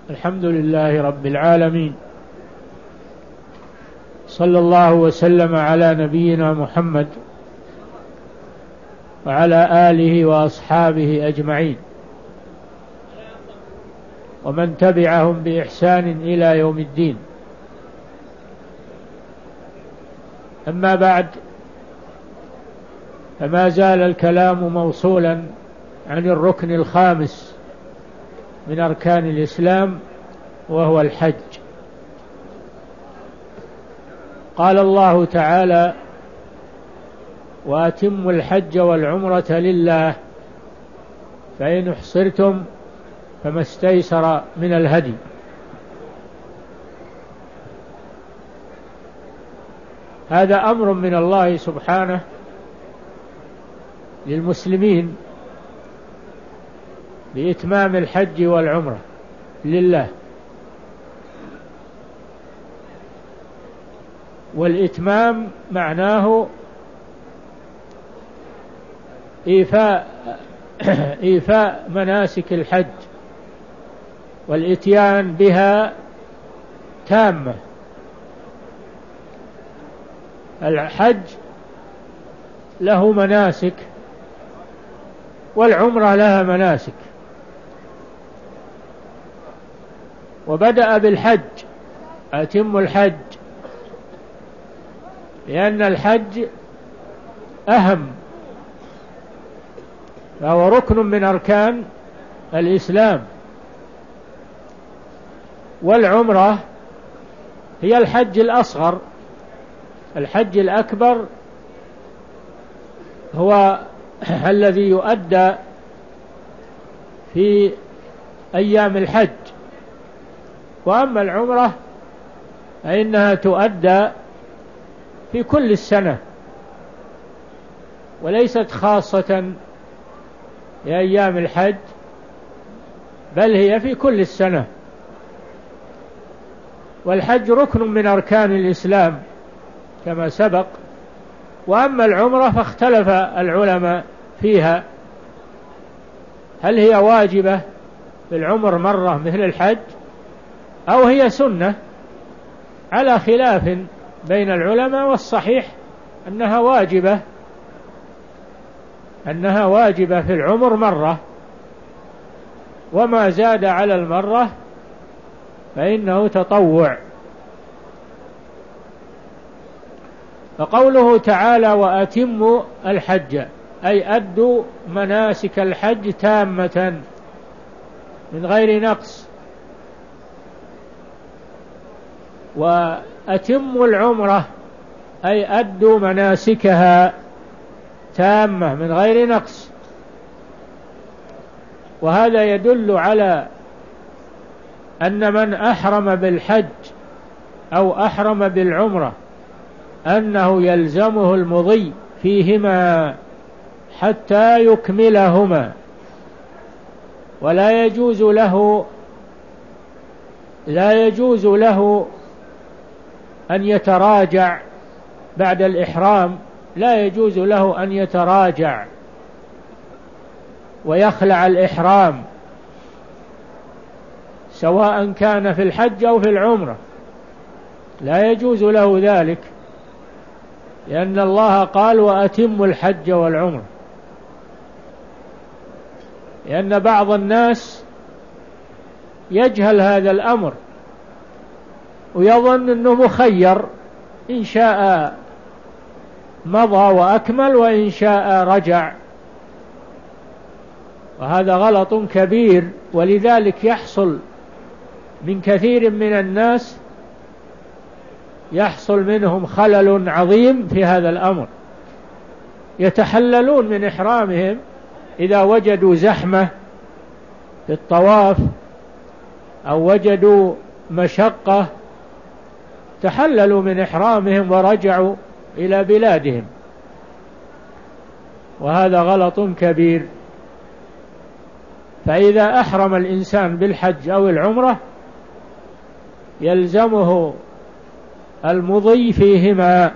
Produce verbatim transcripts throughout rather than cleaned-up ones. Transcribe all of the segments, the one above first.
الحمد لله رب العالمين، صلى الله وسلم على نبينا محمد وعلى آله وأصحابه أجمعين، ومن تبعهم بإحسان إلى يوم الدين. أما بعد، فما زال الكلام موصولا عن الركن الخامس من أركان الإسلام، وهو الحج. قال الله تعالى: وأتموا الحج والعمرة لله فإن احصرتم فما استيسر من الهدي. هذا أمر من الله سبحانه للمسلمين بإتمام الحج والعمرة لله، والإتمام معناه إيفاء إيفاء مناسك الحج والإتيان بها تامة. الحج له مناسك والعمرة لها مناسك، وبدأ بالحج: أتم الحج، لأن الحج أهم، فهو ركن من أركان الإسلام. والعمرة هي الحج الأصغر. الحج الأكبر هو الذي يؤدى في أيام الحج، وأما العمرة فإنها تؤدى في كل السنة، وليست خاصة لأيام الحج، بل هي في كل السنة. والحج ركن من أركان الإسلام كما سبق. وأما العمرة فاختلف العلماء فيها، هل هي واجبة في العمر مرة مثل الحج، أو هي سنة، على خلاف بين العلماء. والصحيح أنها واجبة أنها واجبة في العمر مرة، وما زاد على المرة فإنه تطوع. فقوله تعالى: وأتموا الحج، أي أدوا مناسك الحج تامة من غير نقص. وأتموا العمرة، أي أدوا مناسكها تامة من غير نقص. وهذا يدل على أن من أحرم بالحج أو أحرم بالعمرة أنه يلزمه المضي فيهما حتى يكملهما، ولا يجوز له لا يجوز له أن يتراجع بعد الإحرام، لا يجوز له أن يتراجع ويخلع الإحرام، سواء كان في الحج أو في العمرة، لا يجوز له ذلك، لأن الله قال: وأتموا الحج والعمرة. لأن بعض الناس يجهل هذا الأمر ويظن أنه مخير، إن شاء مضى وأكمل، وإن شاء رجع، وهذا غلط كبير. ولذلك يحصل من كثير من الناس يحصل منهم خلل عظيم في هذا الأمر. يتحللون من إحرامهم إذا وجدوا زحمة في الطواف أو وجدوا مشقة، تحللوا من إحرامهم ورجعوا إلى بلادهم، وهذا غلط كبير. فإذا أحرم الإنسان بالحج أو العمرة يلزمه المضي فيهما،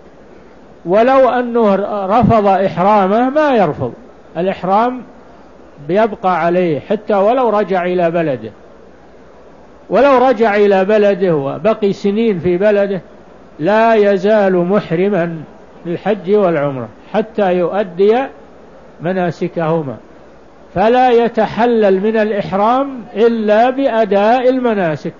ولو أنه رفض إحرامه ما يرفض. الإحرام بيبقى عليه حتى ولو رجع إلى بلده، ولو رجع إلى بلده وبقي سنين في بلده لا يزال محرما للحج والعمرة حتى يؤدي مناسكهما، فلا يتحلل من الإحرام إلا بأداء المناسك،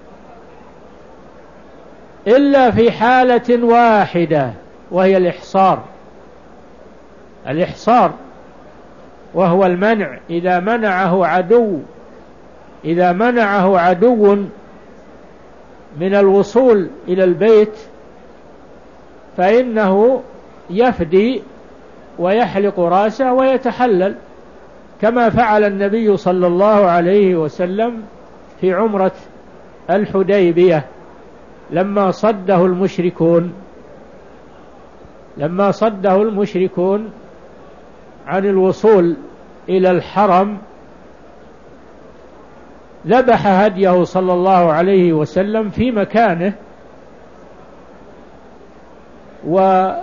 إلا في حالة واحدة وهي الإحصار. الإحصار وهو المنع، إذا منعه عدو إذا منعه عدو من الوصول إلى البيت فإنه يفدي ويحلق رأسه ويتحلل، كما فعل النبي صلى الله عليه وسلم في عمرة الحديبية لما صده المشركون لما صده المشركون عن الوصول إلى الحرم، ذبح هديه صلى الله عليه وسلم في مكانه وحلق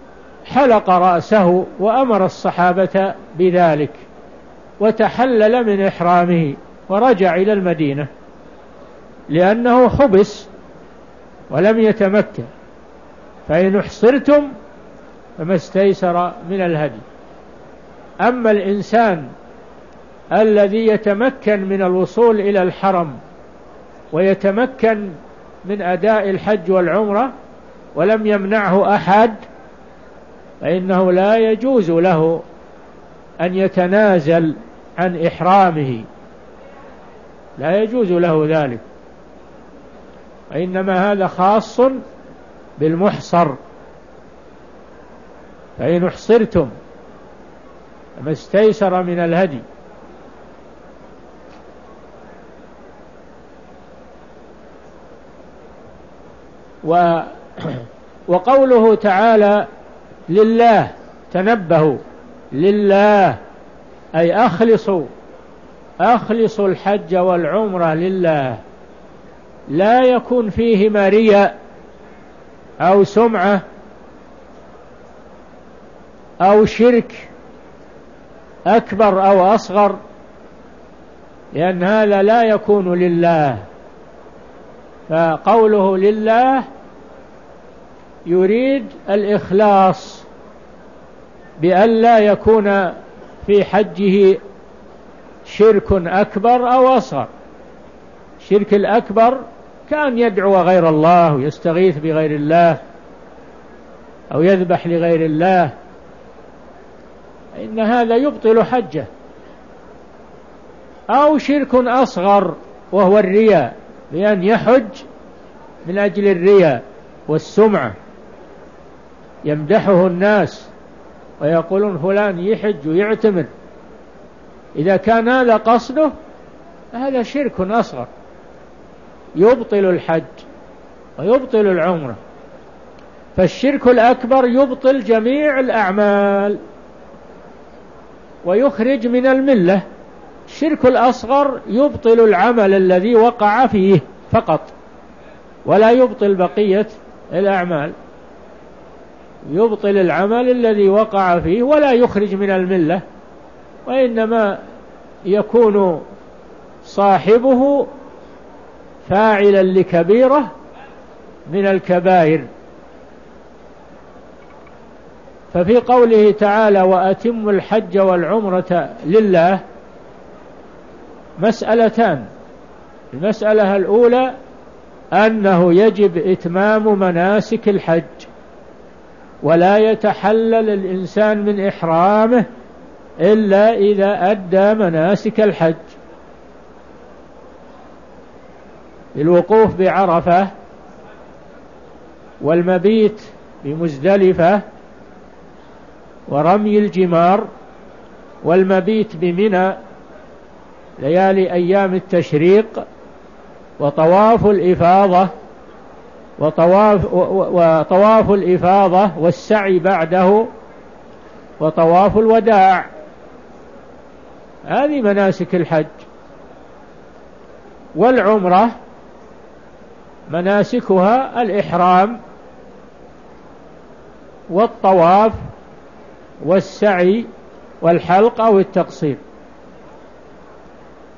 رأسه وأمر الصحابة بذلك، وتحلل من إحرامه ورجع إلى المدينة لأنه حبس ولم يتمكن. فإن احصرتم فما استيسر من الهدي. أما الإنسان الذي يتمكن من الوصول إلى الحرم ويتمكن من أداء الحج والعمرة ولم يمنعه أحد فإنه لا يجوز له أن يتنازل عن إحرامه، لا يجوز له ذلك، وإنما هذا خاص بالمحصر. فإن احصرتم فما استيسر من الهدي. و وقوله تعالى لله، تنبهوا، لله أي أخلصوا أخلصوا الحج والعمرة لله، لا يكون فيهما رياء أو سمعة أو شرك أكبر أو أصغر، لأن هذا لا يكون لله. فقوله لله يريد الإخلاص بأن لا يكون في حجه شرك أكبر أو أصغر. الشرك الأكبر كان يدعو غير الله ويستغيث بغير الله أو يذبح لغير الله، إن هذا يبطل حجه. أو شرك أصغر وهو الرياء، بأن يحج من أجل الرياء والسمعة، يمدحه الناس ويقولون فلان يحج ويعتمر، إذا كان هذا قصده هذا شرك أصغر يبطل الحج ويبطل العمرة. فالشرك الأكبر يبطل جميع الأعمال ويخرج من الملة، الشرك الأصغر يبطل العمل الذي وقع فيه فقط ولا يبطل بقية الأعمال، يبطل العمل الذي وقع فيه ولا يخرج من الملة، وإنما يكون صاحبه فاعلا لكبيرة من الكبائر. ففي قوله تعالى وأتم الحج والعمرة لله مسألتان. المسألة الأولى أنه يجب إتمام مناسك الحج، ولا يتحلل الإنسان من إحرامه إلا إذا أدى مناسك الحج، الوقوف بعرفة والمبيت بمزدلفة ورمي الجمار والمبيت بمنى ليالي أيام التشريق وطواف الإفاضة وطواف, وطواف الإفاضة والسعي بعده وطواف الوداع. هذه مناسك الحج. والعمرة مناسكها الإحرام والطواف والسعي والحلق أو التقصير،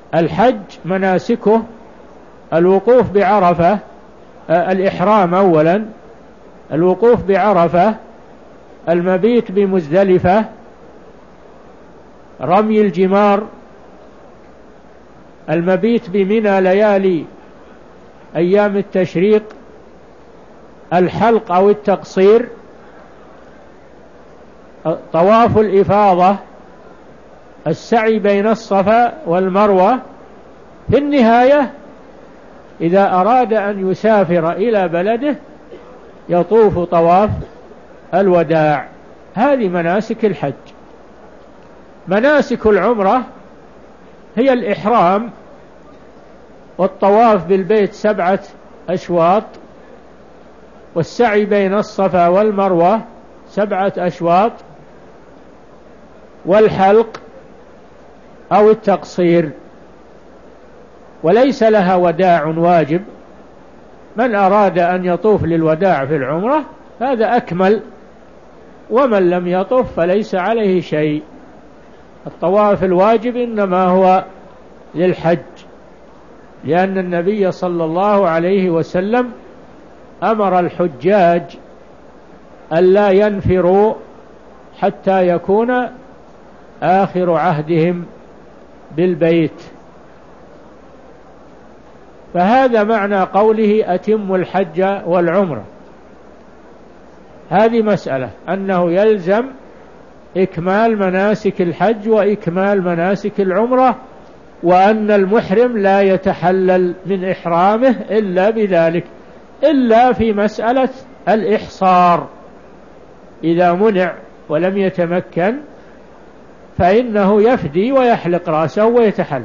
الحج مناسكه الوقوف بعرفة، الإحرام أولا، الوقوف بعرفة، المبيت بمزدلفة، رمي الجمار، المبيت بمنى ليالي أيام التشريق، الحلق أو التقصير، طواف الإفاضة، السعي بين الصفا والمروة. في النهاية إذا أراد أن يسافر إلى بلده يطوف طواف الوداع. هذه مناسك الحج. مناسك العمرة هي الإحرام والطواف بالبيت سبعة أشواط، والسعي بين الصفا والمروة سبعة أشواط، والحلق أو التقصير، وليس لها وداع واجب. من أراد أن يطوف للوداع في العمرة هذا أكمل، ومن لم يطوف فليس عليه شيء. الطواف الواجب إنما هو للحج، لأن النبي صلى الله عليه وسلم أمر الحجاج ألا ينفروا حتى يكون آخر عهدهم بالبيت. فهذا معنى قوله أتم الحج والعمرة. هذه مسألة أنه يلزم إكمال مناسك الحج وإكمال مناسك العمرة، وأن المحرم لا يتحلل من إحرامه إلا بذلك، إلا في مسألة الإحصار إذا منع ولم يتمكن فإنه يفدي ويحلق رأسه ويتحلل.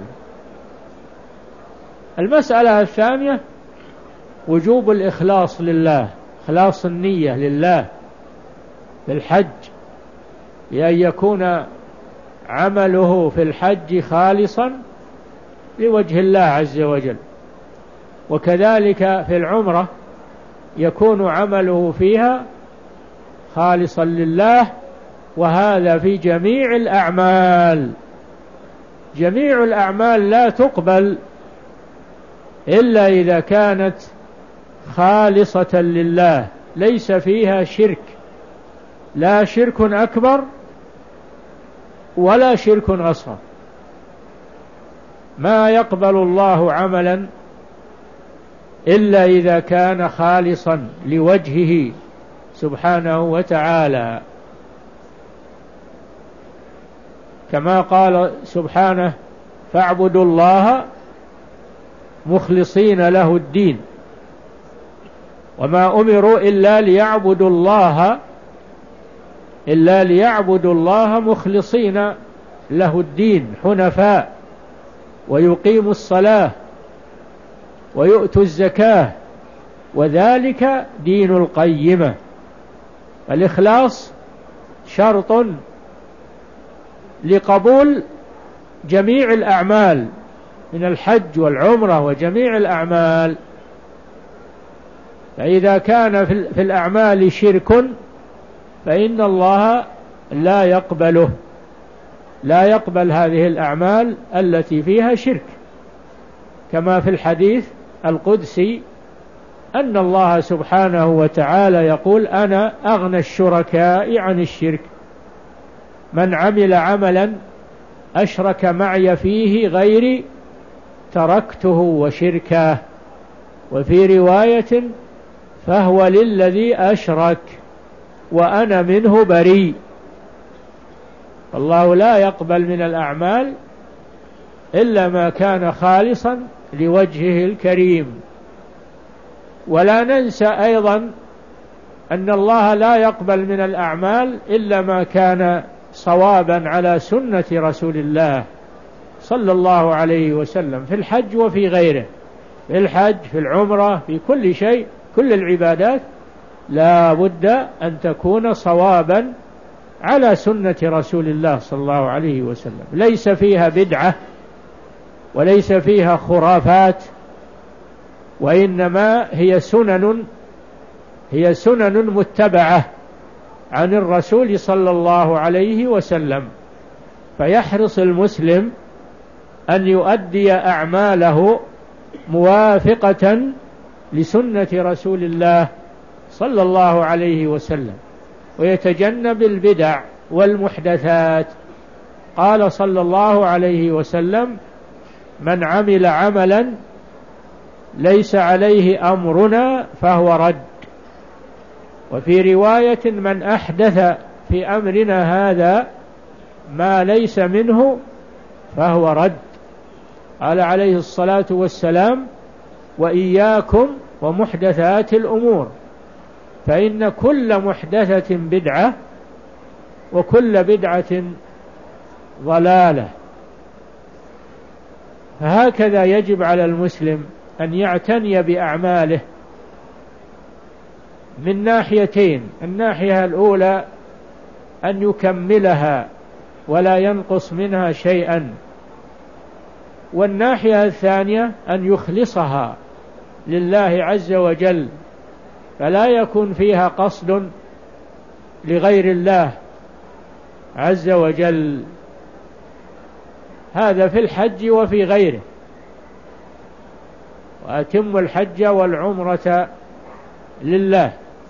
المسألة الثانية وجوب الإخلاص لله، إخلاص النية لله بالحج، لأن يكون عمله في الحج خالصا لوجه الله عز وجل. وكذلك في العمرة يكون عمله فيها خالصا لله، وهذا في جميع الأعمال. جميع الأعمال لا تقبل إلا إذا كانت خالصة لله، ليس فيها شرك، لا شرك أكبر ولا شرك أصغر. ما يقبل الله عملا إلا إذا كان خالصا لوجهه سبحانه وتعالى، كما قال سبحانه فاعبدوا الله مخلصين له الدين، وما أمروا إلا ليعبدوا الله إلا ليعبدوا الله مخلصين له الدين حنفاء، ويقيموا الصلاة ويؤتوا الزكاة، وذلك دين القيمة. الإخلاص شرط لقبول جميع الأعمال من الحج والعمرة وجميع الأعمال. فإذا كان في الأعمال شرك فإن الله لا يقبله، لا يقبل هذه الأعمال التي فيها شرك، كما في الحديث القدسي أن الله سبحانه وتعالى يقول أنا أغنى الشركاء عن الشرك، من عمل عملا أشرك معي فيه غيري تركته وشركه. وفي رواية فهو للذي أشرك وأنا منه بريء. الله لا يقبل من الأعمال إلا ما كان خالصا لوجهه الكريم. ولا ننسى أيضا أن الله لا يقبل من الأعمال إلا ما كان صوابا على سنة رسول الله صلى الله عليه وسلم في الحج وفي غيره، في الحج في العمرة في كل شيء. كل العبادات لا بد أن تكون صوابا على سنة رسول الله صلى الله عليه وسلم، ليس فيها بدعة وليس فيها خرافات، وإنما هي سنن هي سنن متبعة عن الرسول صلى الله عليه وسلم. فيحرص المسلم أن يؤدي أعماله موافقة لسنة رسول الله صلى الله عليه وسلم، ويتجنب البدع والمحدثات. قال صلى الله عليه وسلم: من عمل عملا ليس عليه أمرنا فهو رد. وفي رواية: من أحدث في أمرنا هذا ما ليس منه فهو رد. قال عليه الصلاة والسلام: وإياكم ومحدثات الأمور، فإن كل محدثة بدعة وكل بدعة ضلالة. فهكذا يجب على المسلم أن يعتني بأعماله من ناحيتين: الناحية الأولى أن يكملها ولا ينقص منها شيئا، والناحية الثانية أن يخلصها لله عز وجل، فلا يكون فيها قصد لغير الله عز وجل. هذا في الحج وفي غيره. وأتم الحج والعمرة لله،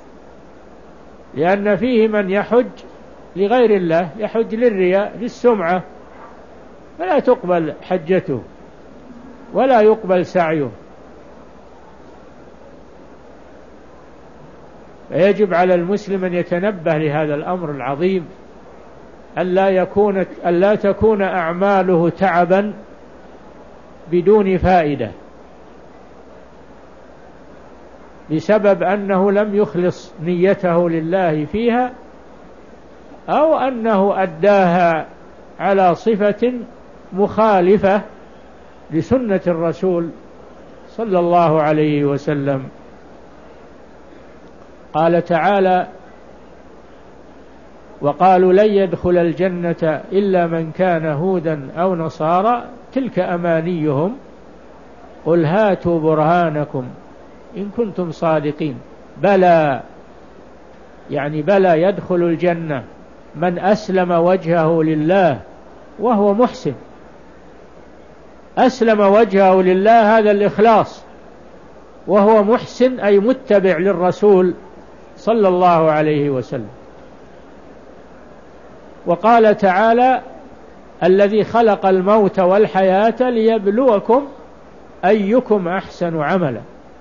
لأن فيه من يحج لغير الله، يحج للرياء للسمعة، فلا تقبل حجته ولا يقبل سعيه. فيجب على المسلم أن يتنبه لهذا الأمر العظيم، ألا يكون ألا تكون أعماله تعبا بدون فائدة بسبب أنه لم يخلص نيته لله فيها، أو أنه أداها على صفة مخالفة لسنة الرسول صلى الله عليه وسلم. قال تعالى: وقالوا لن يدخل الجنة إلا من كان هودا أو نصارى تلك أمانيهم قل هاتوا برهانكم إن كنتم صادقين. بلى، يعني بلى يدخل الجنة من أسلم وجهه لله وهو محسن. أسلم وجهه لله، هذا الإخلاص، وهو محسن أي متبع للرسول صلى الله عليه وسلم. وقال تعالى: الذي خلق الموت والحياة ليبلوكم أيكم أحسن عملا.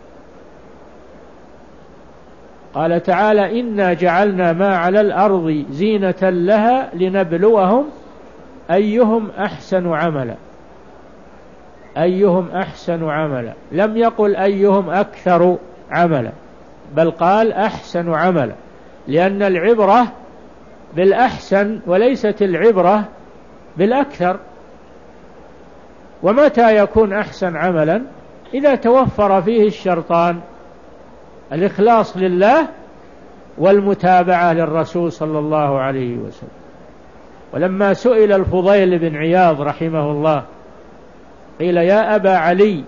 قال تعالى: إنا جعلنا ما على الأرض زينة لها لنبلوهم أيهم أحسن عملا. أيهم أحسن عملا، لم يقل أيهم أكثر عملا، بل قال أحسن عملا، لأن العبرة بالأحسن وليست العبرة بالأكثر. ومتى يكون أحسن عملا؟ إذا توفر فيه الشرطان: الإخلاص لله والمتابعة للرسول صلى الله عليه وسلم. ولما سئل الفضيل بن عياض رحمه الله قيل: يا أبا علي،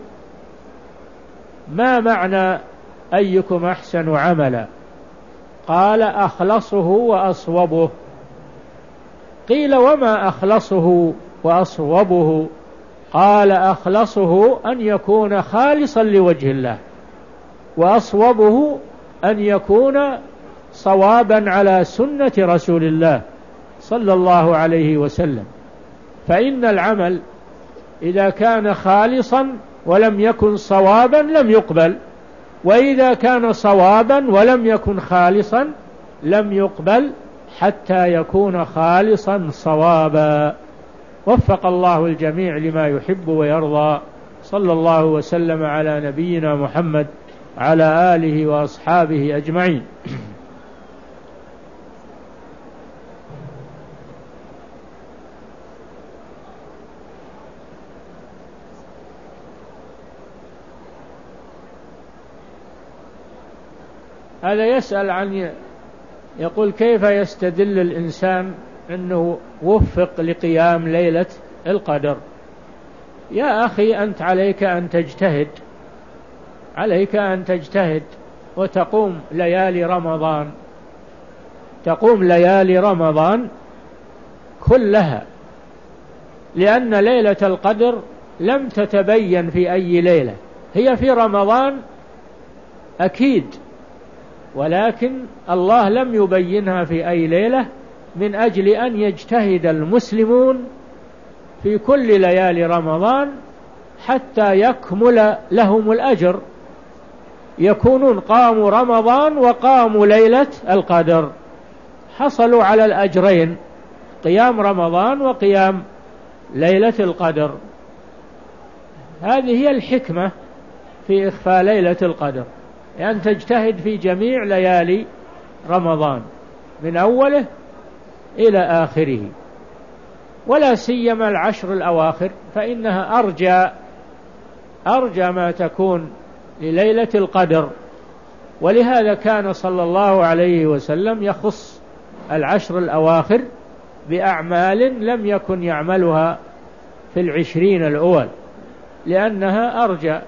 ما معنى أيكم أحسن عملا؟ قال: أخلصه وأصوبه. قيل: وما أخلصه وأصوبه؟ قال: أخلصه أن يكون خالصا لوجه الله، وأصوبه أن يكون صوابا على سنة رسول الله صلى الله عليه وسلم. فإن العمل إذا كان خالصا ولم يكن صوابا لم يقبل، وإذا كان صوابا ولم يكن خالصا لم يقبل حتى يكون خالصا صوابا. وفق الله الجميع لما يحب ويرضى. صلى الله وسلم على نبينا محمد على آله وأصحابه أجمعين. هذا يسأل عن، يقول: كيف يستدل الإنسان أنه وفق لقيام ليلة القدر؟ يا أخي، أنت عليك أن تجتهد، عليك أن تجتهد وتقوم ليالي رمضان، تقوم ليالي رمضان كلها، لأن ليلة القدر لم تتبين في أي ليلة، هي في رمضان أكيد، ولكن الله لم يبينها في أي ليلة من أجل أن يجتهد المسلمون في كل ليالي رمضان حتى يكمل لهم الأجر، يكونون قاموا رمضان وقاموا ليلة القدر، حصلوا على الأجرين، قيام رمضان وقيام ليلة القدر. هذه هي الحكمة في إخفاء ليلة القدر، أن يعني تجتهد في جميع ليالي رمضان من أوله إلى آخره، ولا سيما العشر الأواخر فإنها أرجى أرجى ما تكون لليلة القدر. ولهذا كان صلى الله عليه وسلم يخص العشر الأواخر بأعمال لم يكن يعملها في العشرين الأول، لأنها أرجى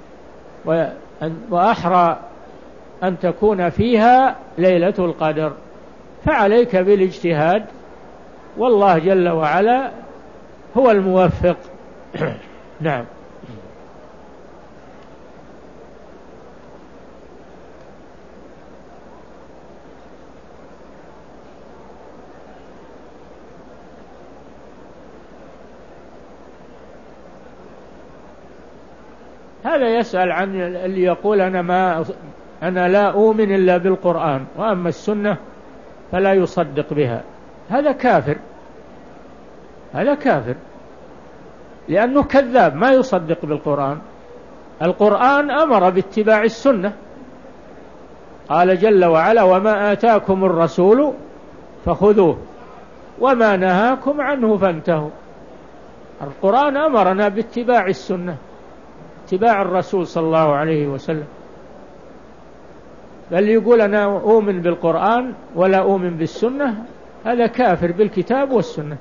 وأحرى أن تكون فيها ليلة القدر. فعليك بالاجتهاد، والله جل وعلا هو الموفق. نعم. هذا يسأل عن اللي يقول أنا ما أنا لا أؤمن إلا بالقرآن، وأما السنة فلا يصدق بها. هذا كافر، هذا كافر، لأنه كذاب ما يصدق بالقرآن. القرآن أمر باتباع السنة، قال جل وعلا وما آتاكم الرسول فخذوه وما نهاكم عنه فانتهوا. القرآن أمرنا باتباع السنة، اتباع الرسول صلى الله عليه وسلم. بل يقول أنا أؤمن بالقرآن ولا أؤمن بالسنة، هذا كافر بالكتاب والسنة،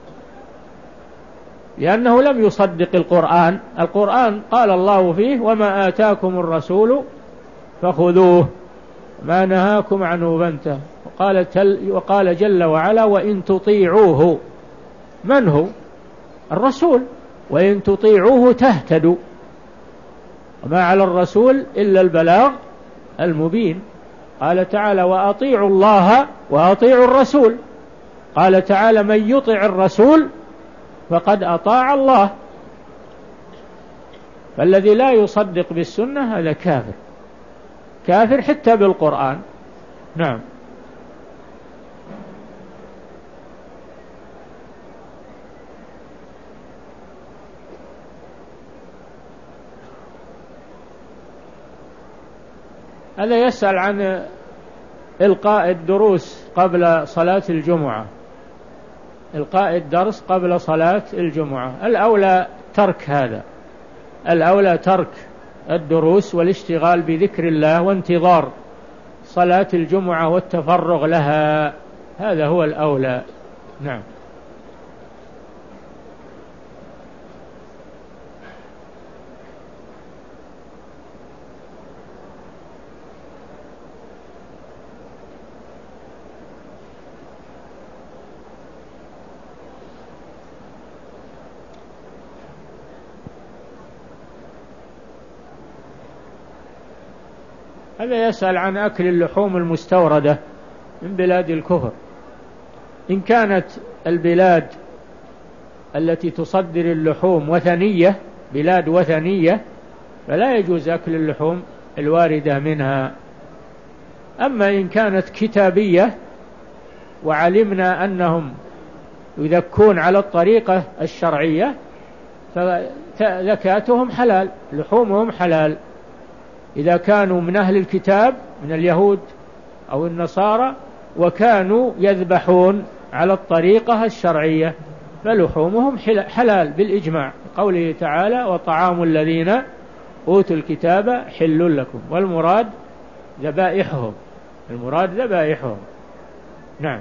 لأنه لم يصدق القرآن. القرآن قال الله فيه وما آتاكم الرسول فخذوه ما نهاكم عنه فانتهوا. وقال, وقال جل وعلا وإن تطيعوه، من هو؟ الرسول، وإن تطيعوه تهتدوا وما على الرسول إلا البلاغ المبين. قال تعالى وأطيعوا الله وأطيعوا الرسول. قال تعالى من يطع الرسول فقد أطاع الله. فالذي لا يصدق بالسنة هذا كافر، كافر حتى بالقرآن. نعم. هذا يسأل عن إلقاء الدروس قبل صلاة الجمعة، إلقاء الدرس قبل صلاة الجمعة. الأولى ترك هذا، الأولى ترك الدروس والاشتغال بذكر الله وانتظار صلاة الجمعة والتفرغ لها، هذا هو الأولى. نعم. هذا يسأل عن أكل اللحوم المستوردة من بلاد الكفر. إن كانت البلاد التي تصدر اللحوم وثنية، بلاد وثنية، فلا يجوز أكل اللحوم الواردة منها. أما إن كانت كتابية وعلمنا أنهم يذكون على الطريقة الشرعية فذكاتهم حلال، لحومهم حلال. إذا كانوا من أهل الكتاب من اليهود أو النصارى وكانوا يذبحون على الطريقة الشرعية فلحومهم حلال بالإجماع، قوله تعالى وطعام الذين أوتوا الكتاب حل لكم، والمراد ذبائحهم، المراد ذبائحهم. نعم.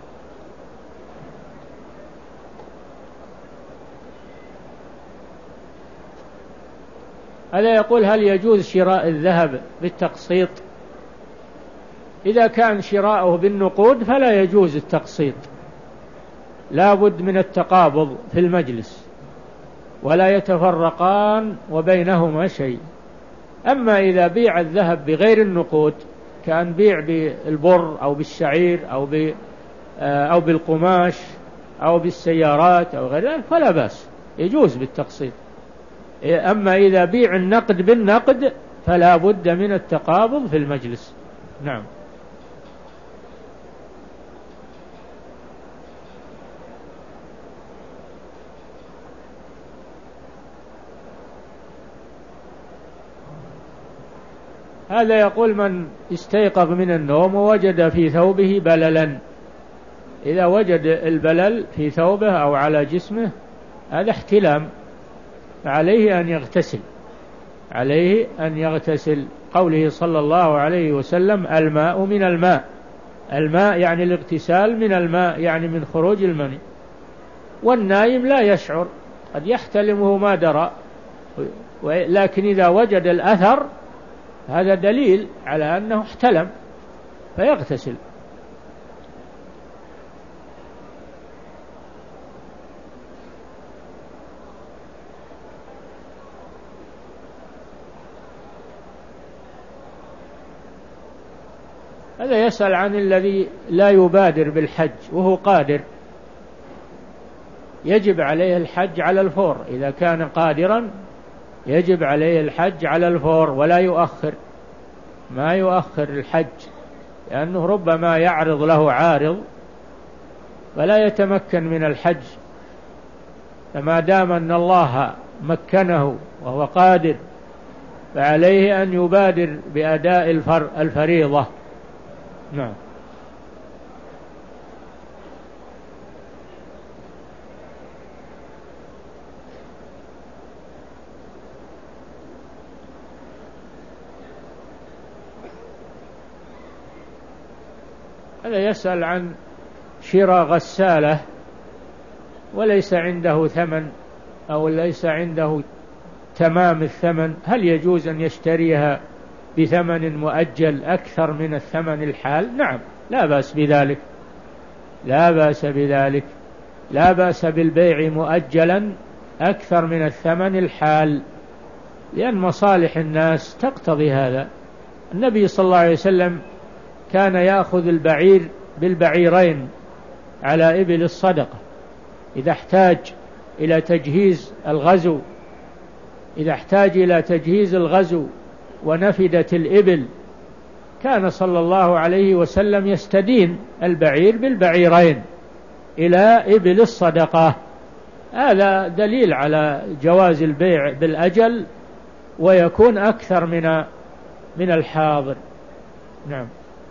هذا يقول هل يجوز شراء الذهب بالتقسيط؟ إذا كان شراؤه بالنقود فلا يجوز التقسيط، لا بد من التقابض في المجلس، ولا يتفرقان وبينهما شيء. أما إذا بيع الذهب بغير النقود، كان بيع بالبر أو بالشعير أو ب أو بالقماش أو بالسيارات أو غير ذلك فلا بأس، يجوز بالتقسيط. أما إذا بيع النقد بالنقد فلا بد من التقابض في المجلس. نعم. هذا يقول من استيقظ من النوم ووجد في ثوبه بللا، إذا وجد البلل في ثوبه أو على جسمه هذا احتلام، فعليه أن يغتسل، عليه أن يغتسل. قوله صلى الله عليه وسلم الماء من الماء، الماء يعني الاغتسال من الماء يعني من خروج المني. والنايم لا يشعر، قد يحتلمه ما درى، لكن إذا وجد الأثر هذا دليل على أنه احتلم فيغتسل. هذا يسأل عن الذي لا يبادر بالحج وهو قادر، يجب عليه الحج على الفور، إذا كان قادرا يجب عليه الحج على الفور ولا يؤخر، ما يؤخر الحج، لأنه ربما يعرض له عارض فلا يتمكن من الحج. فما دام أن الله مكنه وهو قادر فعليه أن يبادر بأداء الفريضة. نعم. هذا يسأل عن شراء غسالة وليس عنده ثمن أو ليس عنده تمام الثمن، هل يجوز أن يشتريها بثمن مؤجل أكثر من الثمن الحال؟ نعم، لا بأس بذلك، لا بأس بذلك، لا بأس بالبيع مؤجلا أكثر من الثمن الحال، لأن مصالح الناس تقتضي هذا. النبي صلى الله عليه وسلم كان يأخذ البعير بالبعيرين على إبل الصدقة إذا احتاج إلى تجهيز الغزو، إذا احتاج إلى تجهيز الغزو ونفدت الإبل كان صلى الله عليه وسلم يستدين البعير بالبعيرين إلى إبل الصدقة. هذا دليل على جواز البيع بالأجل ويكون أكثر من من الحاضر. نعم.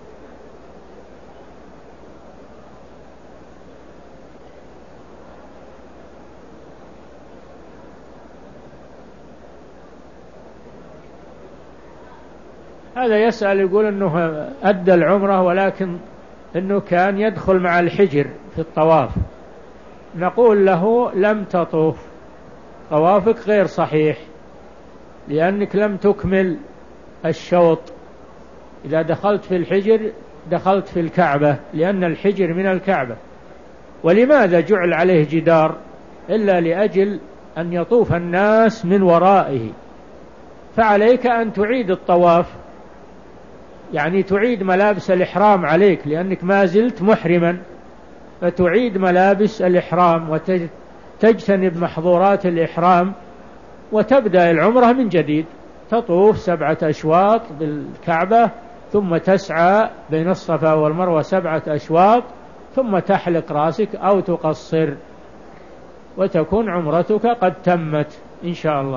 هذا يسأل يقول أنه أدى العمرة ولكن أنه كان يدخل مع الحجر في الطواف، نقول له لم تطوف، طوافك غير صحيح لأنك لم تكمل الشوط. إذا دخلت في الحجر دخلت في الكعبة، لأن الحجر من الكعبة. ولماذا جعل عليه جدار؟ إلا لأجل أن يطوف الناس من ورائه، فعليك أن تعيد الطواف، يعني تعيد ملابس الإحرام عليك لأنك ما زلت محرما، فتعيد ملابس الإحرام وتجتنب محظورات الإحرام وتبدأ العمرة من جديد، تطوف سبعة أشواط بالكعبة ثم تسعى بين الصفا والمروة سبعة أشواط ثم تحلق راسك أو تقصر وتكون عمرتك قد تمت إن شاء الله.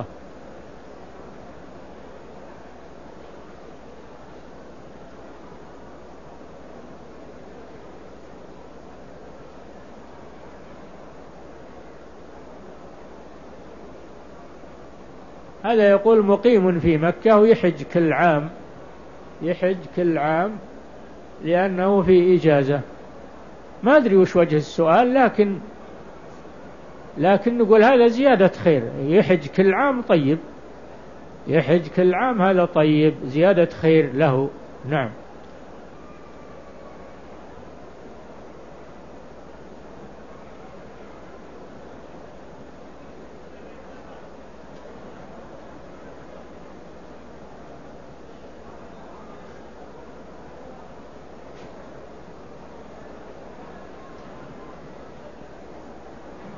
هذا يقول مقيم في مكة ويحج كل عام، يحج كل عام لأنه في إجازة. ما أدري وش وجه السؤال، لكن لكن نقول هذا زيادة خير، يحج كل عام طيب، يحج كل عام هذا طيب، زيادة خير له. نعم.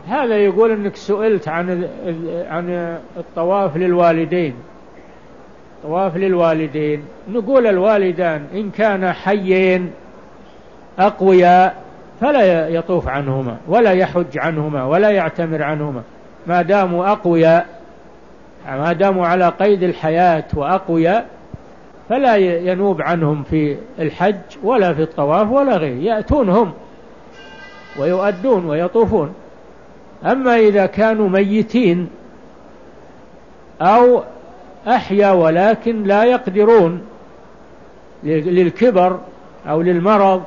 هذا يقول إنك سئلت عن عن الطواف للوالدين. طواف للوالدين، نقول الوالدان إن كان حيين أقوياء فلا يطوف عنهما ولا يحج عنهما ولا يعتمر عنهما، ما داموا أقوياء، ما داموا على قيد الحياة وأقوياء فلا ينوب عنهم في الحج ولا في الطواف ولا غيره، يأتونهم ويؤدون ويطوفون. أما إذا كانوا ميتين أو أحيا ولكن لا يقدرون للكبر أو للمرض،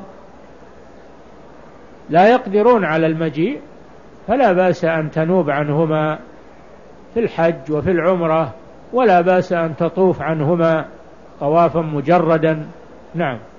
لا يقدرون على المجيء، فلا بأس أن تنوب عنهما في الحج وفي العمرة، ولا بأس أن تطوف عنهما طوافا مجردا. نعم.